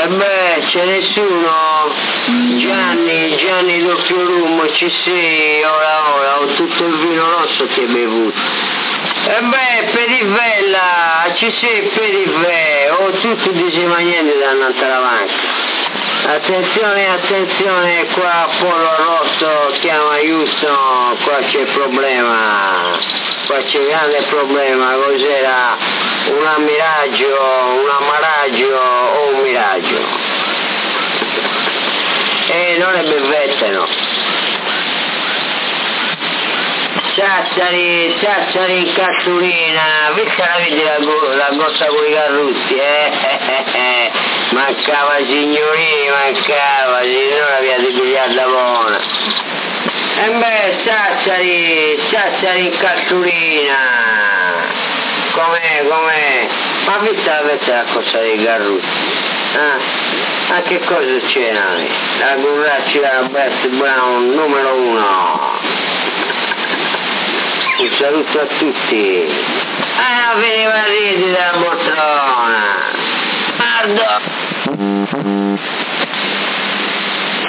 E beh, c'è nessuno. Gianni doppio rum, ci sei, ora, ho tutto il vino rosso che hai bevuto. E beh, pedivella, ci sei pedivella, ho tutto disimaniente da un'altra avanti. Attenzione, qua Pollo Rosso chiama Houston, qua c'è problema, qua c'è grande problema, cos'era? Un ammiraggio o un miraggio? Non è bevette, no. Sassari in cassurina, vista la vedi la gossa con i carrutti, mancava signorina, signora via di pigliata buona. E beh, Sassari in cassurina, com'è? Ma vista la cosa dei carrutti? Ma che cosa c'è, Nani? La Gurracci della Best Brown numero 1. Un saluto a tutti. Veniva a ridere della poltrona. Guarda.